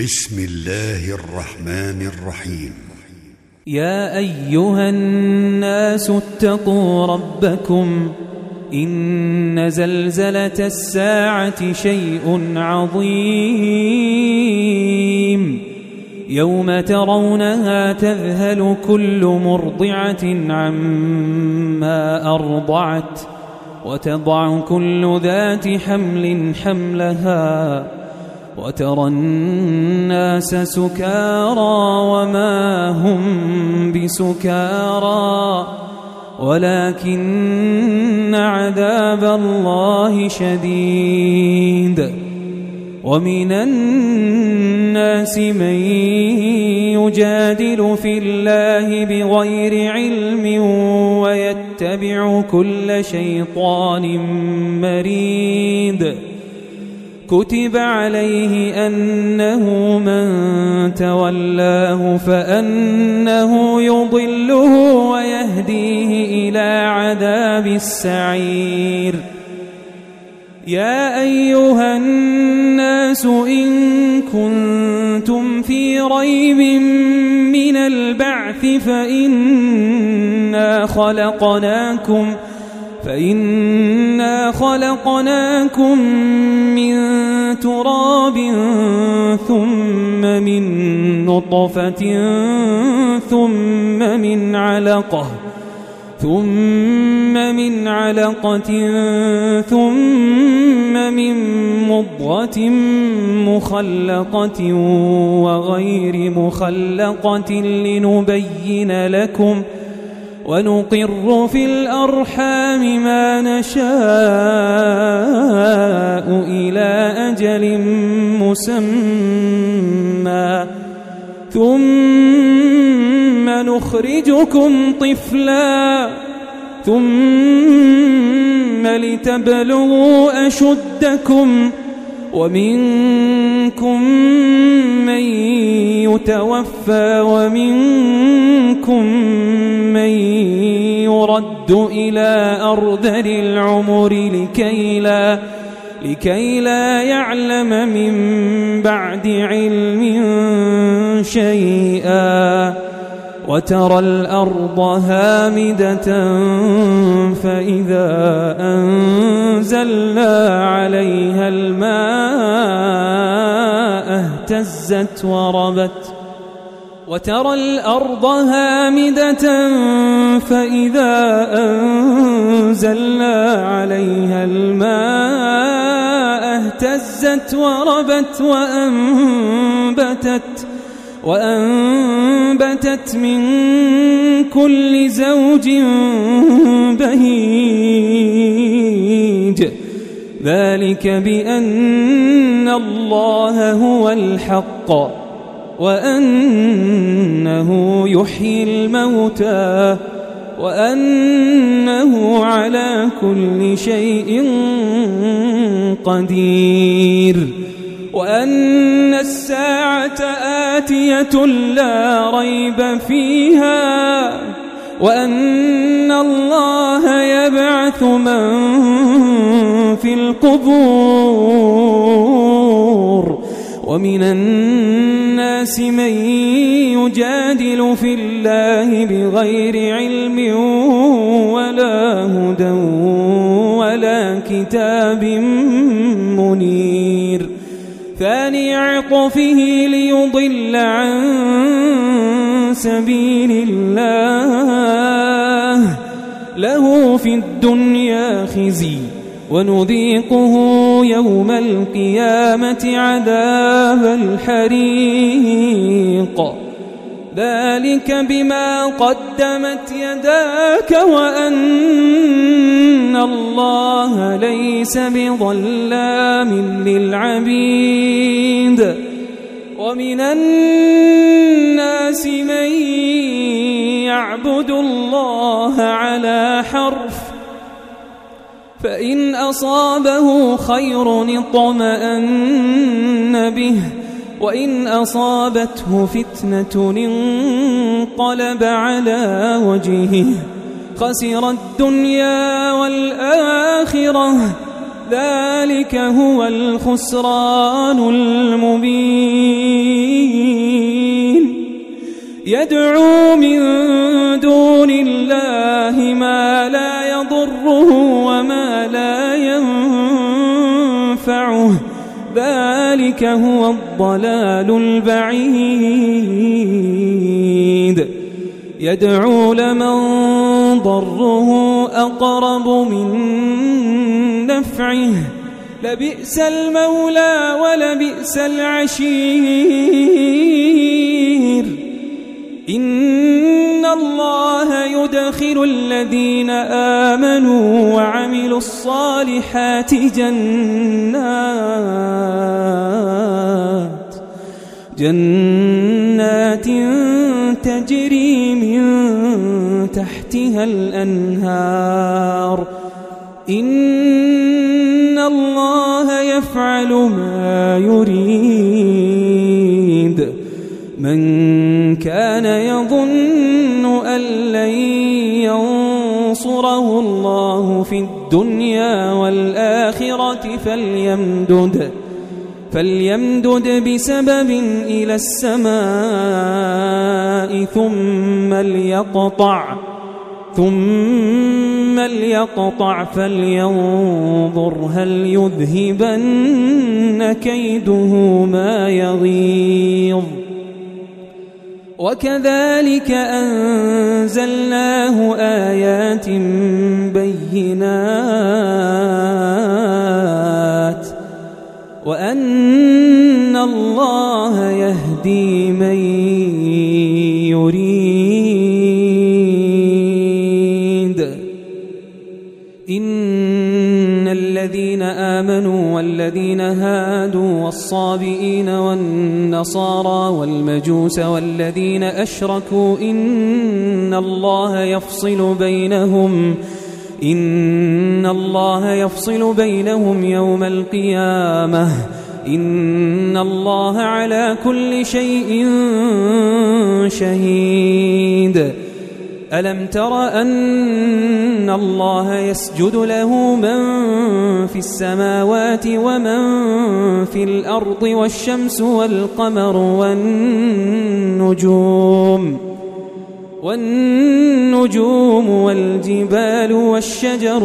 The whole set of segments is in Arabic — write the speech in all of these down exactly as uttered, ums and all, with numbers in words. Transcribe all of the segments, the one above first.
بسم الله الرحمن الرحيم. يا أيها الناس اتقوا ربكم إن زلزلة الساعة شيء عظيم يوم ترونها تذهل كل مرضعة عما أرضعت وتضع كل ذات حمل حملها وترى الناس سكارى وما هم بسكارى ولكن عذاب الله شديد. ومن الناس من يجادل في الله بغير علم ويتبع كل شيطان مريد. كتب عليه أنه من تولاه فأنه يضله ويهديه إلى عذاب السعير. يا أيها الناس إن كنتم في ريب من البعث فإنا خلقناكم فإنا خلقناكم من تراب ثم من نطفة ثم من علقة ثم من علقة ثم من مضغة مخلقة وغير مخلقة لنبين لكم ونقر في الأرحام ما نشاء إلى أجل مسمى ثم نخرجكم طفلا ثم لتبلغوا أشدكم ومنكم من يتوفى ومنكم من يرد إلى أرذل العمر لكي لا, لكي لا يعلم من بعد علم شيئا. وترى الأرض هامدة فإذا أنزلنا عليها الماء اهتزت وربت وترى الأرض هامدة فإذا أنزلنا عليها الماء اهتزت وربت وأنبتت وأنبتت من كل زوج بهيج. ذلك بأن الله هو الحق وأنه يحيي الموتى وأنه على كل شيء قدير وأن الساعة آتية لا ريب فيها وأن الله يبعث من في القبور. ومن الناس من يجادل في الله بغير علم ولا هدى ولا كتاب منير. ثاني عطفه ليضل عن سبيل الله له في الدنيا خزي ونذيقه يوم القيامة عذاب الحريق. ذلك بما قدمت يداك وأن الله ليس بظلام للعبيد. ومن الناس من يعبد الله على حرف فإن أصابه خير اطمأن به وإن أصابته فتنة انقلب على وجهه خسر الدنيا والآخرة ذلك هو الخسران المبين. يدعو من دون الله ما لا يضره وما لا ينفعه ذلك هو الضلال البعيد يدعو لمن ضره أقرب من نفعه لبئس المولى ولبئس العشير إن الله يدخل الذين آمنوا وعملوا الصالحات جنات جنات تجري من تحتها الأنهار إن الله يفعل ما يريد من كان يظن أن لن ينصره الله في الدنيا والآخرة فليمدد فليمدد بسبب إلى السماء ثم ليقطع ثم ليقطع فلينظر هل يذهبن كيده ما يغيظ وكذلك أنزلناه آيات بينات وأن الله يهدي من يريد إن الذين آمنوا والذين هادوا والصابئين والنصارى والمجوس والذين أشركوا إن الله يفصل بينهم إن الله يفصل بينهم يوم القيامة إن الله على كل شيء شهيد ألم تر أن الله يسجد له من في السماوات ومن في الأرض والشمس والقمر والنجوم والنجوم والجبال والشجر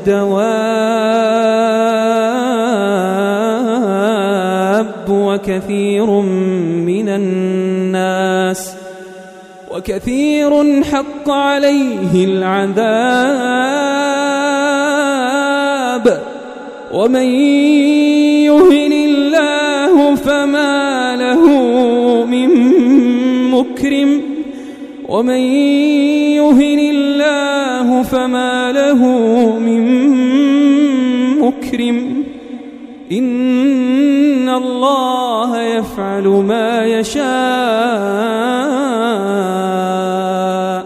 والدواب وكثير من الناس وكثير حق عليه العذاب ومن يهن الله فما له من مكرم ومن يهن الله فما له من مكرم إن الله يفعل ما يشاء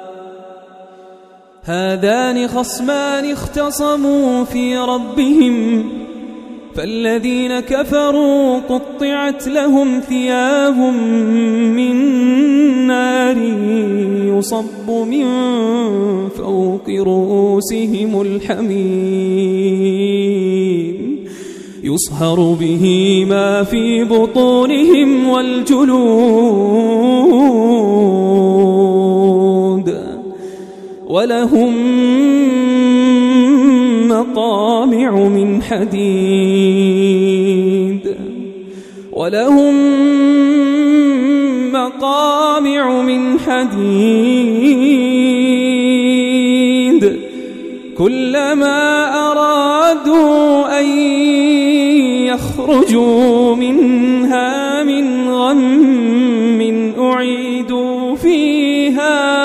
هذان خصمان اختصموا في ربهم فالذين كفروا قطعت لهم ثياب من نار يصب من فوق رؤوسهم الحميم يصهر به ما في بطونهم والجلود ولهم مقامع من حديد ولهم مقامع من حديد كلما أرادوا أن يخرجوا منها من غم أعيدوا فيها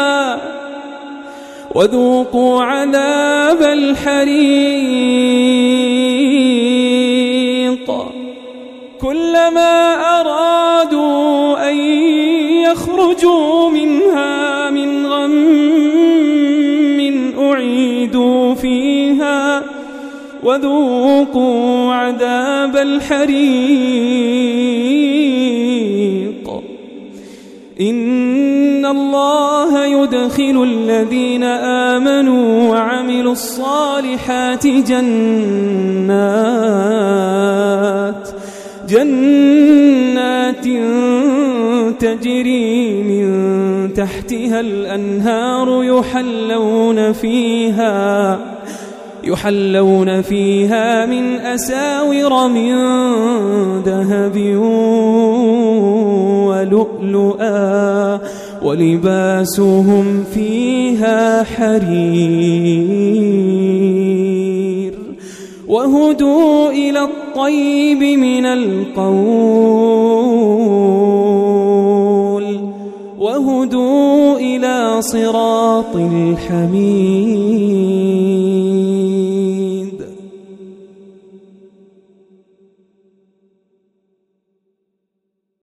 وذوقوا عذاب الحريق كلما أرادوا أن يخرجوا منها من غم أعيدوا فيها وذوقوا عذاب الحريق إن الله يدخل الذين آمنوا وعملوا الصالحات جنات جنات تجري من تحتها الأنهار يحلون فيها يحلون فيها من أساور من ذهب ولؤلؤا ولباسهم فيها حرير وهدوا إلى الطيب من القول وهدوا إلى صراط الحميد.